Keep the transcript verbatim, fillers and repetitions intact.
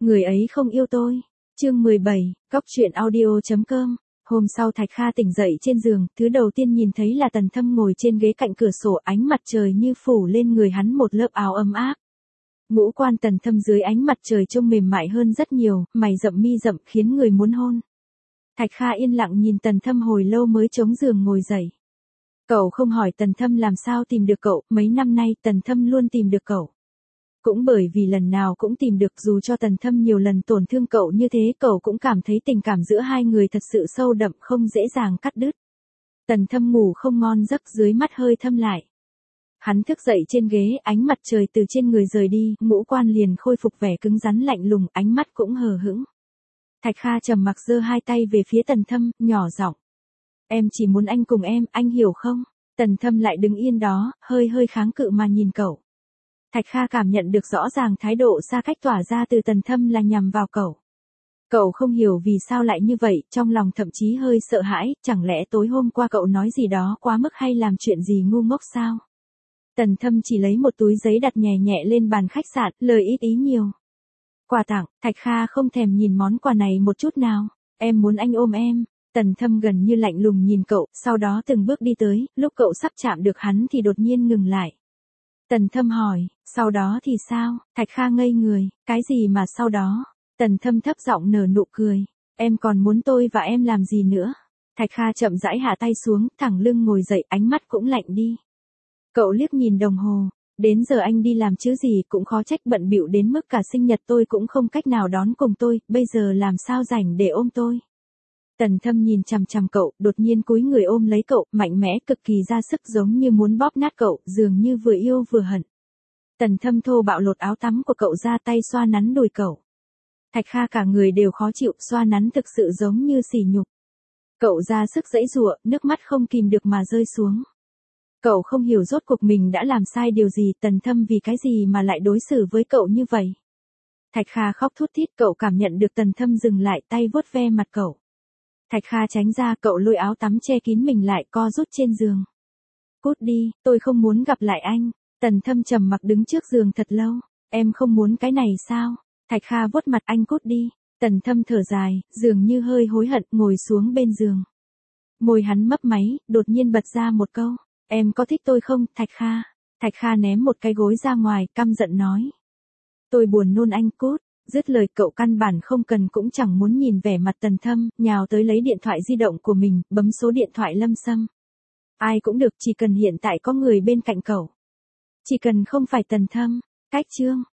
Người ấy không yêu tôi. Chương mười bảy, Cóc truyện audio chấm com. Hôm sau Thạch Kha tỉnh dậy trên giường, thứ đầu tiên nhìn thấy là Tần Thâm ngồi trên ghế cạnh cửa sổ, ánh mặt trời như phủ lên người hắn một lớp áo ấm áp. Ngũ quan Tần Thâm dưới ánh mặt trời trông mềm mại hơn rất nhiều, mày rậm mi rậm khiến người muốn hôn. Thạch Kha yên lặng nhìn Tần Thâm hồi lâu mới chống giường ngồi dậy. Cậu không hỏi Tần Thâm làm sao tìm được cậu, mấy năm nay Tần Thâm luôn tìm được cậu. Cũng bởi vì lần nào cũng tìm được, dù cho Tần Thâm nhiều lần tổn thương cậu như thế, cậu cũng cảm thấy tình cảm giữa hai người thật sự sâu đậm, không dễ dàng cắt đứt. Tần Thâm ngủ không ngon giấc, dưới mắt hơi thâm lại. Hắn thức dậy trên ghế, ánh mặt trời từ trên người rời đi, ngũ quan liền khôi phục vẻ cứng rắn lạnh lùng, ánh mắt cũng hờ hững. Thạch Kha trầm mặc giơ hai tay về phía Tần Thâm, nhỏ giọng: "Em chỉ muốn anh cùng em, anh hiểu không?" Tần Thâm lại đứng yên đó, hơi hơi kháng cự mà nhìn cậu. Thạch Kha cảm nhận được rõ ràng thái độ xa cách tỏa ra từ Tần Thâm là nhằm vào cậu. Cậu không hiểu vì sao lại như vậy, trong lòng thậm chí hơi sợ hãi, chẳng lẽ tối hôm qua cậu nói gì đó quá mức hay làm chuyện gì ngu ngốc sao? Tần Thâm chỉ lấy một túi giấy đặt nhẹ nhẹ lên bàn khách sạn, lời ít ý nhiều. "Quà tặng." Thạch Kha không thèm nhìn món quà này một chút nào. "Em muốn anh ôm em." Tần Thâm gần như lạnh lùng nhìn cậu, sau đó từng bước đi tới, lúc cậu sắp chạm được hắn thì đột nhiên ngừng lại. Tần Thâm hỏi: "Sau đó thì sao?" Thạch Kha ngây người: "Cái gì mà sau đó?" Tần Thâm thấp giọng nở nụ cười: "Em còn muốn tôi và em làm gì nữa?" Thạch Kha chậm rãi hạ tay xuống, thẳng lưng ngồi dậy, ánh mắt cũng lạnh đi. Cậu liếc nhìn đồng hồ: "Đến giờ anh đi làm chứ gì, cũng khó trách bận bịu đến mức cả sinh nhật tôi cũng không cách nào đón cùng tôi, bây giờ làm sao rảnh để ôm tôi?" Tần Thâm nhìn chằm chằm cậu, đột nhiên cúi người ôm lấy cậu, mạnh mẽ cực kỳ ra sức, giống như muốn bóp nát cậu, dường như vừa yêu vừa hận. Tần Thâm thô bạo lột áo tắm của cậu ra, tay xoa nắn đùi cậu. Thạch Kha cả người đều khó chịu, xoa nắn thực sự giống như sỉ nhục. Cậu ra sức giãy giụa, nước mắt không kìm được mà rơi xuống. Cậu không hiểu rốt cuộc mình đã làm sai điều gì, Tần Thâm vì cái gì mà lại đối xử với cậu như vậy. Thạch Kha khóc thút thít, cậu cảm nhận được Tần Thâm dừng lại, tay vuốt ve mặt cậu. Thạch Kha tránh ra, cậu lôi áo tắm che kín mình lại, co rút trên giường. "Cút đi, tôi không muốn gặp lại anh." Tần Thâm trầm mặc đứng trước giường thật lâu. "Em không muốn cái này sao?" Thạch Kha vuốt mặt: "Anh cút đi." Tần Thâm thở dài, dường như hơi hối hận, ngồi xuống bên giường. Môi hắn mấp máy, đột nhiên bật ra một câu: "Em có thích tôi không, Thạch Kha?" Thạch Kha ném một cái gối ra ngoài, căm giận nói: "Tôi buồn nôn, anh cút." Dứt lời cậu căn bản không cần cũng chẳng muốn nhìn vẻ mặt Tần Thâm, nhào tới lấy điện thoại di động của mình, bấm số điện thoại Lâm Sâm. Ai cũng được, chỉ cần hiện tại có người bên cạnh cậu. Chỉ cần không phải Tần Thâm. Cách chương